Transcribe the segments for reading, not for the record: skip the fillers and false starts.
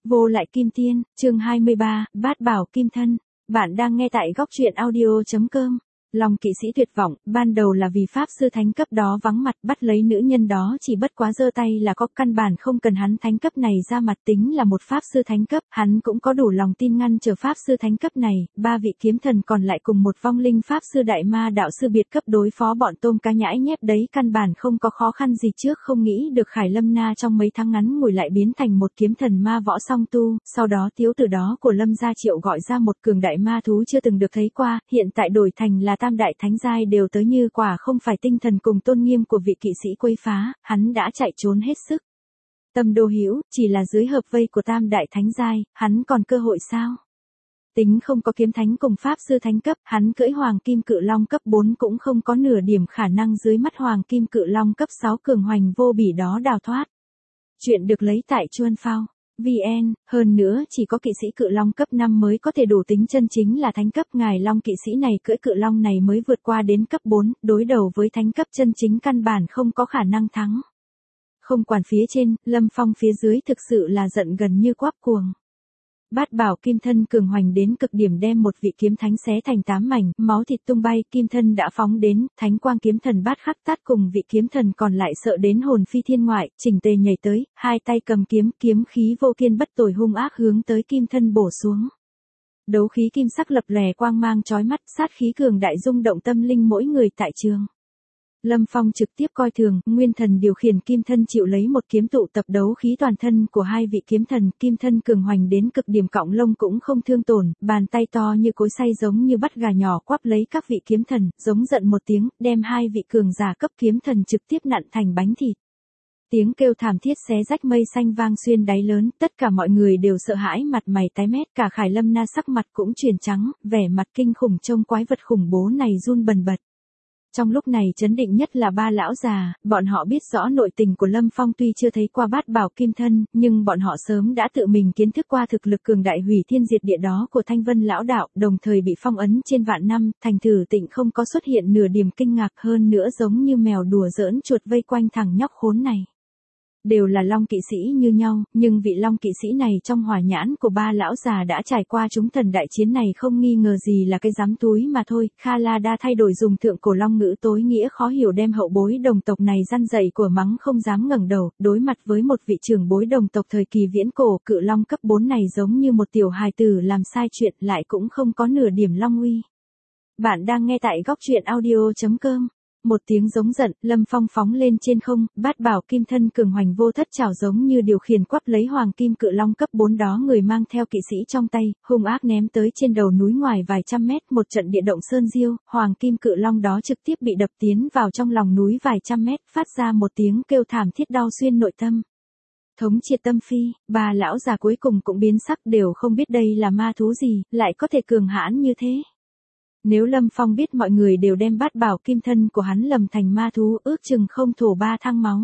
Vô lại kim tiên, chương 23, bát bảo kim thân. Bạn đang nghe tại góc truyện audio.com. Lòng kỵ sĩ tuyệt vọng, ban đầu là vì pháp sư thánh cấp đó vắng mặt bắt lấy nữ nhân đó chỉ bất quá giơ tay là có, căn bản không cần hắn thánh cấp này ra mặt, tính là một pháp sư thánh cấp, hắn cũng có đủ lòng tin ngăn trở pháp sư thánh cấp này, ba vị kiếm thần còn lại cùng một vong linh pháp sư đại ma đạo sư biệt cấp đối phó bọn tôm cá nhãi nhép đấy, căn bản không có khó khăn gì, trước không nghĩ được Khải Lâm Na trong mấy tháng ngắn ngủi lại biến thành một kiếm thần ma võ song tu, sau đó thiếu tử đó của Lâm gia Triệu gọi ra một cường đại ma thú chưa từng được thấy qua, hiện tại đổi thành là tam đại thánh giai đều tới, như quả không phải tinh thần cùng tôn nghiêm của vị kỵ sĩ quấy phá, hắn đã chạy trốn hết sức. Tâm Đô Hữu, chỉ là dưới hợp vây của tam đại thánh giai, hắn còn cơ hội sao? Tính không có kiếm thánh cùng pháp sư thánh cấp, hắn cưỡi hoàng kim cự long cấp 4 cũng không có nửa điểm khả năng dưới mắt hoàng kim cự long cấp 6 cường hoành vô bỉ đó đào thoát. Chuyện được lấy tại Chuan Phao VN, hơn nữa chỉ có kỵ sĩ cự long cấp 5 mới có thể đủ tính chân chính là thánh cấp, ngài long kỵ sĩ này cưỡi cự long này mới vượt qua đến cấp 4, đối đầu với thánh cấp chân chính căn bản không có khả năng thắng. Không quản phía trên, Lâm Phong phía dưới thực sự là giận gần như quáp cuồng. Bát bảo kim thân cường hoành đến cực điểm đem một vị kiếm thánh xé thành 8 mảnh, máu thịt tung bay, kim thân đã phóng đến, thánh quang kiếm thần bát khắc tát cùng vị kiếm thần còn lại sợ đến hồn phi thiên ngoại, chỉnh tề nhảy tới, hai tay cầm kiếm, kiếm khí vô kiên bất tồi hung ác hướng tới kim thân bổ xuống. Đấu khí kim sắc lập lòe quang mang chói mắt, sát khí cường đại rung động tâm linh mỗi người tại trường. Lâm Phong trực tiếp coi thường, nguyên thần điều khiển kim thân chịu lấy một kiếm tụ tập đấu khí toàn thân của hai vị kiếm thần, kim thân cường hoành đến cực điểm, cọng lông cũng không thương tổn, bàn tay to như cối xay giống như bắt gà nhỏ quắp lấy các vị kiếm thần, giống giận một tiếng, đem hai vị cường giả cấp kiếm thần trực tiếp nặn thành bánh thịt. Tiếng kêu thảm thiết xé rách mây xanh vang xuyên đáy lớn, tất cả mọi người đều sợ hãi mặt mày tái mét, cả Khải Lâm Na sắc mặt cũng chuyển trắng, vẻ mặt kinh khủng trông quái vật khủng bố này run bần bật. Trong lúc này chấn định nhất là ba lão già, bọn họ biết rõ nội tình của Lâm Phong, tuy chưa thấy qua bát bảo kim thân, nhưng bọn họ sớm đã tự mình kiến thức qua thực lực cường đại hủy thiên diệt địa đó của Thanh Vân lão đạo, đồng thời bị phong ấn trên vạn năm, thành thử tịnh không có xuất hiện nửa điểm kinh ngạc, hơn nữa giống như mèo đùa giỡn chuột vây quanh thằng nhóc khốn này. Đều là long kỵ sĩ như nhau, nhưng vị long kỵ sĩ này trong hỏa nhãn của ba lão già đã trải qua chúng thần đại chiến này không nghi ngờ gì là cái giám túi mà thôi. Kha La Đa thay đổi dùng thượng cổ long ngữ tối nghĩa khó hiểu đem hậu bối đồng tộc này răn dậy của mắng không dám ngẩng đầu, đối mặt với một vị trưởng bối đồng tộc thời kỳ viễn cổ, cự long cấp 4 này giống như một tiểu hài tử làm sai chuyện lại cũng không có nửa điểm long uy. Bạn đang nghe tại góc truyện audio.com. Một tiếng giống giận, Lâm Phong phóng lên trên không, bát bảo kim thân cường hoành vô thất trảo giống như điều khiển quắp lấy hoàng kim cự long cấp 4 đó, người mang theo kỵ sĩ trong tay, hung ác ném tới trên đầu núi ngoài vài trăm mét, một trận địa động sơn diêu, hoàng kim cự long đó trực tiếp bị đập tiến vào trong lòng núi vài trăm mét, phát ra một tiếng kêu thảm thiết đau xuyên nội tâm. Thống triệt tâm phi, ba lão già cuối cùng cũng biến sắc, đều không biết đây là ma thú gì, lại có thể cường hãn như thế. Nếu Lâm Phong biết mọi người đều đem bát bảo kim thân của hắn lầm thành ma thú, ước chừng không thổ 3 thang máu.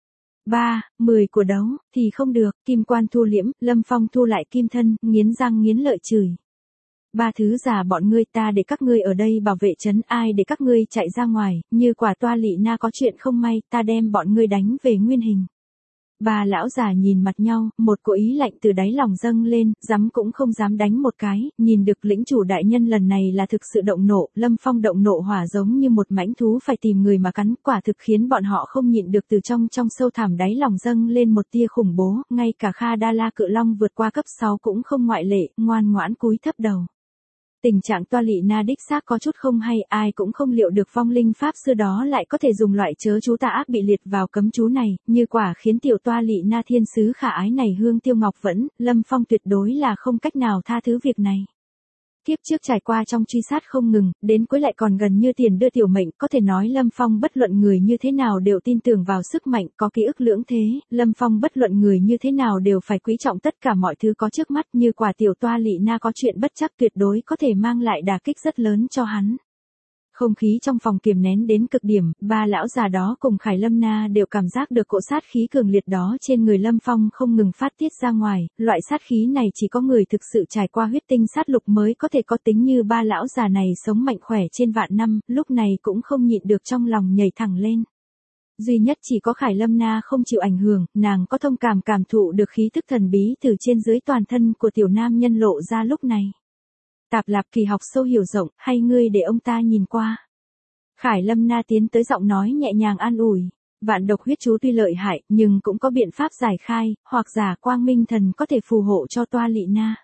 10 của đấu, thì không được, kim quan thu liễm, Lâm Phong thu lại kim thân, nghiến răng nghiến lợi chửi. Ba thứ giả bọn ngươi, ta để các ngươi ở đây bảo vệ trấn, ai để các ngươi chạy ra ngoài, như quả Toa Lị Na có chuyện không may, ta đem bọn ngươi đánh về nguyên hình. Ba lão già nhìn mặt nhau, một cỗ ý lạnh từ đáy lòng dâng lên, dám cũng không dám đánh một cái, nhìn được lĩnh chủ đại nhân lần này là thực sự động nộ, Lâm Phong động nộ hỏa giống như một mãnh thú phải tìm người mà cắn, quả thực khiến bọn họ không nhịn được, từ trong sâu thẳm đáy lòng dâng lên một tia khủng bố, ngay cả Kha Đa La cự long vượt qua cấp 6 cũng không ngoại lệ, ngoan ngoãn cúi thấp đầu. Tình trạng Toa Lị Na đích xác có chút không hay, ai cũng không liệu được vong linh pháp sư đó lại có thể dùng loại chớ chú tà ác bị liệt vào cấm chú này, như quả khiến tiểu Toa Lị Na thiên sứ khả ái này hương tiêu ngọc vẫn, Lâm Phong tuyệt đối là không cách nào tha thứ việc này. Kiếp trước trải qua trong truy sát không ngừng, đến cuối lại còn gần như tiền đưa tiểu mệnh, có thể nói Lâm Phong bất luận người như thế nào đều tin tưởng vào sức mạnh, có ký ức lưỡng thế, Lâm Phong bất luận người như thế nào đều phải quý trọng tất cả mọi thứ có trước mắt, như quả tiểu Toa Lị Na có chuyện bất trắc tuyệt đối có thể mang lại đả kích rất lớn cho hắn. Không khí trong phòng kiềm nén đến cực điểm, ba lão già đó cùng Khải Lâm Na đều cảm giác được cỗ sát khí cường liệt đó trên người Lâm Phong không ngừng phát tiết ra ngoài, loại sát khí này chỉ có người thực sự trải qua huyết tinh sát lục mới có thể có, tính như ba lão già này sống mạnh khỏe trên vạn năm, lúc này cũng không nhịn được trong lòng nhảy thẳng lên. Duy nhất chỉ có Khải Lâm Na không chịu ảnh hưởng, nàng có thông cảm thụ được khí thức thần bí từ trên dưới toàn thân của tiểu nam nhân lộ ra lúc này. Tạp Lạp Kỳ học sâu hiểu rộng, hay ngươi để ông ta nhìn qua. Khải Lâm Na tiến tới giọng nói nhẹ nhàng an ủi. Vạn độc huyết chú tuy lợi hại, nhưng cũng có biện pháp giải khai, hoặc giả Quang Minh Thần có thể phù hộ cho Toa Lị Na.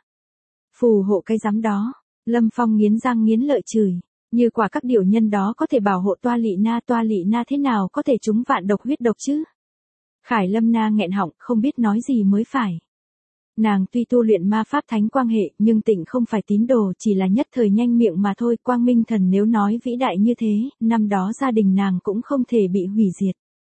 Phù hộ cái rắm đó. Lâm Phong nghiến răng nghiến lợi chửi. Như quả các điều nhân đó có thể bảo hộ Toa Lị Na thế nào có thể trúng vạn độc huyết độc chứ? Khải Lâm Na nghẹn họng, không biết nói gì mới phải. Nàng tuy tu luyện ma pháp thánh quang hệ, nhưng Tịnh không phải tín đồ, chỉ là nhất thời nhanh miệng mà thôi. Quang Minh Thần nếu nói vĩ đại như thế, năm đó gia đình nàng cũng không thể bị hủy diệt.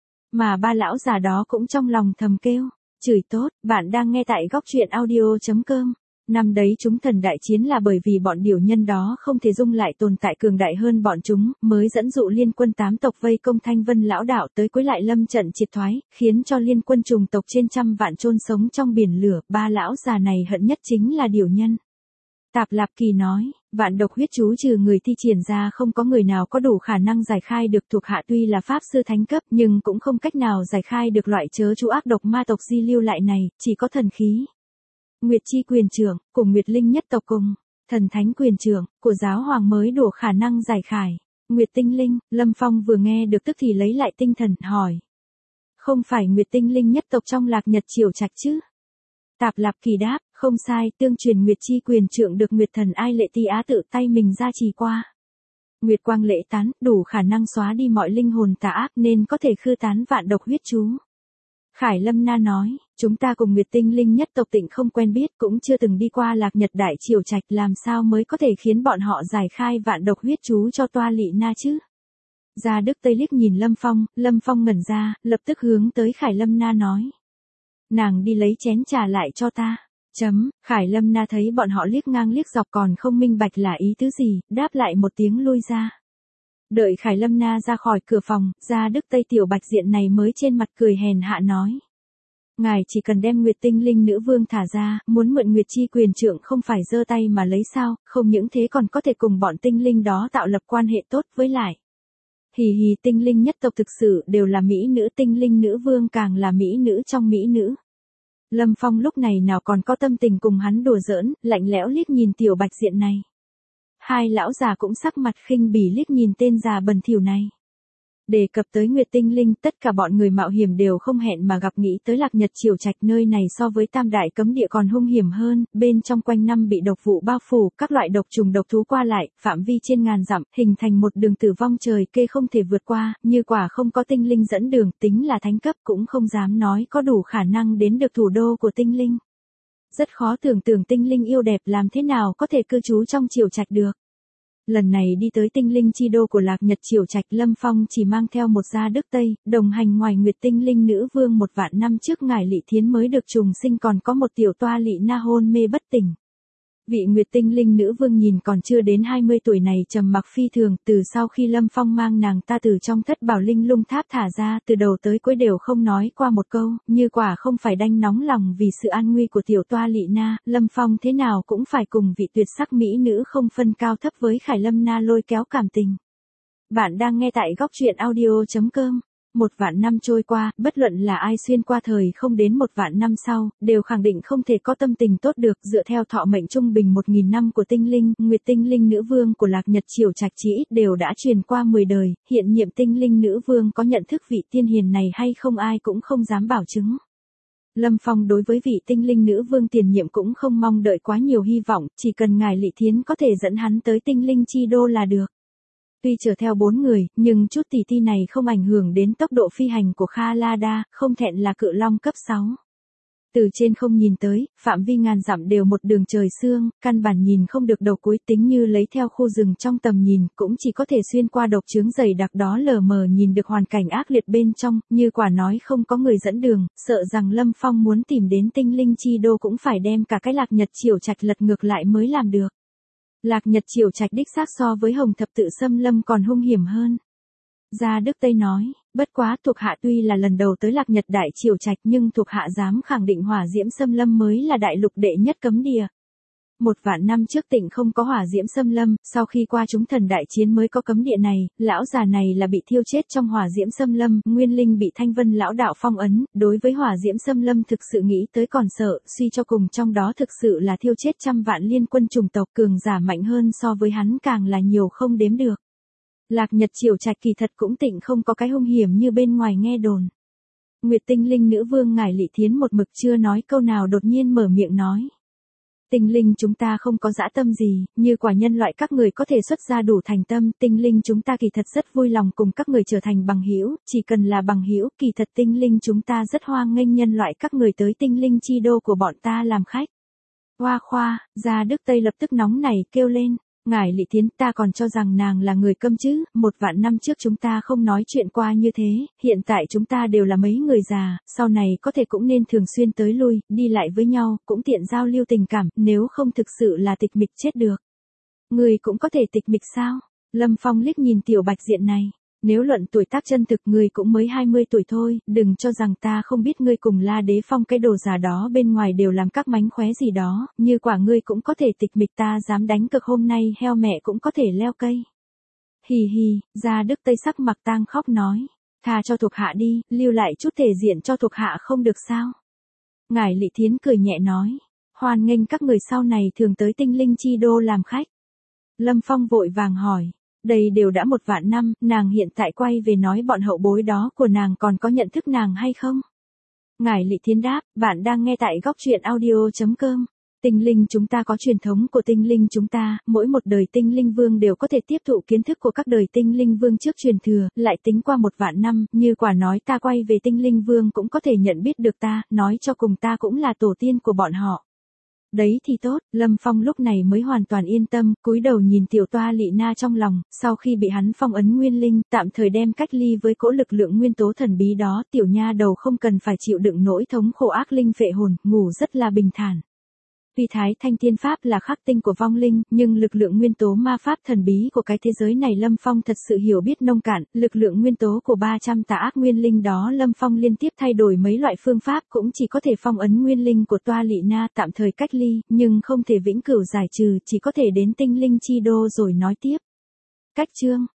Mà ba lão già đó cũng trong lòng thầm kêu, chửi tốt, bạn đang nghe tại góc truyện audio.com. Năm đấy chúng thần đại chiến là bởi vì bọn điểu nhân đó không thể dung lại tồn tại cường đại hơn bọn chúng, mới dẫn dụ liên quân 8 tộc vây công Thanh Vân lão đạo tới cuối lại lâm trận triệt thoái, khiến cho liên quân trùng tộc trên trăm vạn chôn sống trong biển lửa. Ba lão già này hận nhất chính là điểu nhân. Tạp Lạp Kỳ nói, vạn độc huyết chú trừ người thi triển ra không có người nào có đủ khả năng giải khai được. Thuộc hạ tuy là pháp sư thánh cấp nhưng cũng không cách nào giải khai được loại chớ chú ác độc ma tộc di lưu lại này, chỉ có thần khí. Nguyệt Chi quyền trưởng, cùng Nguyệt Linh nhất tộc cùng, thần thánh quyền trưởng, của giáo hoàng mới đủ khả năng giải khai. Nguyệt Tinh Linh, Lâm Phong vừa nghe được tức thì lấy lại tinh thần, hỏi. Không phải Nguyệt Tinh Linh nhất tộc trong Lạc Nhật Triều Trạch chứ? Tạp Lạp Kỳ đáp, không sai, tương truyền Nguyệt Chi quyền trưởng được Nguyệt thần Ai Lệ Ti Á tự tay mình gia trì qua. Nguyệt quang lễ tán, đủ khả năng xóa đi mọi linh hồn tà ác nên có thể khư tán vạn độc huyết chú. Khải Lâm Na nói, chúng ta cùng Nguyệt Tinh Linh nhất tộc Tịnh không quen biết, cũng chưa từng đi qua Lạc Nhật Đại Triều Trạch, làm sao mới có thể khiến bọn họ giải khai vạn độc huyết chú cho Toa Lị Na chứ? Gia Đức Tây liếc nhìn Lâm Phong ngẩn ra, lập tức hướng tới Khải Lâm Na nói. Nàng đi lấy chén trà lại cho ta. Khải Lâm Na thấy bọn họ liếc ngang liếc dọc còn không minh bạch là ý tứ gì, đáp lại một tiếng lui ra. Đợi Khải Lâm Na ra khỏi cửa phòng, Gia Đức Tây tiểu bạch diện này mới trên mặt cười hèn hạ nói. Ngài chỉ cần đem Nguyệt Tinh Linh nữ vương thả ra, muốn mượn Nguyệt Chi quyền trưởng không phải giơ tay mà lấy sao, không những thế còn có thể cùng bọn tinh linh đó tạo lập quan hệ tốt với lại. Hì hì, tinh linh nhất tộc thực sự đều là mỹ nữ, tinh linh nữ vương càng là mỹ nữ trong mỹ nữ. Lâm Phong lúc này nào còn có tâm tình cùng hắn đùa giỡn, lạnh lẽo liếc nhìn tiểu bạch diện này. Hai lão già cũng sắc mặt khinh bỉ liếc nhìn tên già bẩn thỉu này. Đề cập tới Nguyệt Tinh Linh, tất cả bọn người mạo hiểm đều không hẹn mà gặp nghĩ tới Lạc Nhật Triều Trạch. Nơi này so với Tam Đại Cấm Địa còn hung hiểm hơn, bên trong quanh năm bị độc vụ bao phủ, các loại độc trùng độc thú qua lại, phạm vi trên ngàn dặm, hình thành một đường tử vong trời kê không thể vượt qua, như quả không có tinh linh dẫn đường, tính là thánh cấp cũng không dám nói có đủ khả năng đến được thủ đô của tinh linh. Rất khó tưởng tượng tinh linh yêu đẹp làm thế nào có thể cư trú trong Triều Trạch được. Lần này đi tới tinh linh chi đô của Lạc Nhật Triều Trạch, Lâm Phong chỉ mang theo một Gia Đức Tây, đồng hành ngoài Nguyệt Tinh Linh nữ vương 1 vạn năm trước ngài Lị Thiến mới được trùng sinh, còn có một tiểu Toa Lị Na hôn mê bất tỉnh. Vị Nguyệt Tinh Linh nữ vương nhìn còn chưa đến 20 tuổi này trầm mặc phi thường, từ sau khi Lâm Phong mang nàng ta từ trong Thất Bảo Linh Lung Tháp thả ra, từ đầu tới cuối đều không nói qua một câu, như quả không phải đanh nóng lòng vì sự an nguy của tiểu Toa Lị Na, Lâm Phong thế nào cũng phải cùng vị tuyệt sắc mỹ nữ không phân cao thấp với Khải Lâm Na lôi kéo cảm tình. Bạn đang nghe tại góc truyện audio.com. 1 vạn năm trôi qua, bất luận là ai xuyên qua thời không đến 1 vạn năm sau, đều khẳng định không thể có tâm tình tốt được. Dựa theo thọ mệnh trung bình 1000 năm của tinh linh, Nguyệt Tinh Linh nữ vương của Lạc Nhật Triều Trạch chỉ ít đều đã truyền qua 10 đời, hiện nhiệm tinh linh nữ vương có nhận thức vị tiên hiền này hay không ai cũng không dám bảo chứng. Lâm Phong đối với vị tinh linh nữ vương tiền nhiệm cũng không mong đợi quá nhiều hy vọng, chỉ cần ngài Lị Thiến có thể dẫn hắn tới tinh linh chi đô là được. Tuy chở theo 4 người, nhưng chút tỉ ti này không ảnh hưởng đến tốc độ phi hành của Kha La Đa, không thẹn là cự long cấp 6. Từ trên không nhìn tới, phạm vi ngàn dặm đều một đường trời sương, căn bản nhìn không được đầu cuối, tính như lấy theo khu rừng trong tầm nhìn, cũng chỉ có thể xuyên qua độc chướng dày đặc đó lờ mờ nhìn được hoàn cảnh ác liệt bên trong, như quả nói không có người dẫn đường, sợ rằng Lâm Phong muốn tìm đến tinh linh chi đô cũng phải đem cả cái Lạc Nhật Triều Trạch lật ngược lại mới làm được. Lạc Nhật Triều Trạch đích xác so với Hồng Thập Tự Xâm Lâm còn hung hiểm hơn. Gia Đức Tây nói, bất quá thuộc hạ tuy là lần đầu tới Lạc Nhật Đại Triều Trạch nhưng thuộc hạ dám khẳng định Hỏa Diễm Xâm Lâm mới là đại lục đệ nhất cấm địa. 1 vạn năm trước Tịnh không có hỏa diễm xâm lâm, sau khi qua chúng thần đại chiến mới có cấm địa này, lão già này là bị thiêu chết trong hỏa diễm xâm lâm, nguyên linh bị Thanh Vân lão đạo phong ấn, đối với hỏa diễm xâm lâm thực sự nghĩ tới còn sợ, suy cho cùng trong đó thực sự là thiêu chết trăm vạn liên quân chủng tộc, cường giả mạnh hơn so với hắn càng là nhiều không đếm được. Lạc Nhật Triều Trạch kỳ thật cũng Tịnh không có cái hung hiểm như bên ngoài nghe đồn. Nguyệt Tinh Linh nữ vương ngải Lị Thiến một mực chưa nói câu nào đột nhiên mở miệng nói. Tinh linh chúng ta không có dã tâm gì, như quả nhân loại các người có thể xuất ra đủ thành tâm, tinh linh chúng ta kỳ thật rất vui lòng cùng các người trở thành bằng hữu, chỉ cần là bằng hữu, kỳ thật tinh linh chúng ta rất hoan nghênh nhân loại các người tới tinh linh chi đô của bọn ta làm khách. Hoa khoa, Gia Đức Tây lập tức nóng nảy kêu lên. Ngải Lị Thiến, ta còn cho rằng nàng là người câm chứ, 1 vạn năm trước chúng ta không nói chuyện qua như thế, hiện tại chúng ta đều là mấy người già, sau này có thể cũng nên thường xuyên tới lui, đi lại với nhau, cũng tiện giao lưu tình cảm, nếu không thực sự là tịch mịch chết được. Người cũng có thể tịch mịch sao? Lâm Phong liếc nhìn tiểu bạch diện này. Nếu luận tuổi tác chân thực người cũng mới 20 tuổi thôi, đừng cho rằng ta không biết ngươi cùng La Đế Phong cái đồ giả đó bên ngoài đều làm các mánh khóe gì đó, như quả ngươi cũng có thể tịch mịch ta dám đánh cược hôm nay heo mẹ cũng có thể leo cây. Hì hì, Gia Đức Tây sắc mặt tang khóc nói, tha cho thuộc hạ đi, lưu lại chút thể diện cho thuộc hạ không được sao. Ngải Lị Thiến cười nhẹ nói, hoan nghênh các người sau này thường tới tinh linh chi đô làm khách. Lâm Phong vội vàng hỏi. Đây đều đã 1 vạn năm, nàng hiện tại quay về nói bọn hậu bối đó của nàng còn có nhận thức nàng hay không? Ngải Lị Thiến đáp, bạn đang nghe tại góc truyện audio.com. Tinh linh chúng ta có truyền thống của tinh linh chúng ta, mỗi một đời tinh linh vương đều có thể tiếp thụ kiến thức của các đời tinh linh vương trước truyền thừa, lại tính qua 1 vạn năm, như quả nói ta quay về tinh linh vương cũng có thể nhận biết được ta, nói cho cùng ta cũng là tổ tiên của bọn họ. Đấy thì tốt, Lâm Phong lúc này mới hoàn toàn yên tâm, cúi đầu nhìn tiểu toa Lị Na trong lòng, sau khi bị hắn phong ấn nguyên linh, tạm thời đem cách ly với cỗ lực lượng nguyên tố thần bí đó, tiểu nha đầu không cần phải chịu đựng nỗi thống khổ ác linh phệ hồn, ngủ rất là bình thản. Tuy Thái Thanh Tiên Pháp là khắc tinh của vong linh, nhưng lực lượng nguyên tố ma pháp thần bí của cái thế giới này Lâm Phong thật sự hiểu biết nông cạn, lực lượng nguyên tố của 300 tà ác nguyên linh đó Lâm Phong liên tiếp thay đổi mấy loại phương pháp cũng chỉ có thể phong ấn nguyên linh của toa Lị Na tạm thời cách ly, nhưng không thể vĩnh cửu giải trừ, chỉ có thể đến tinh linh chi đô rồi nói tiếp. Cách chương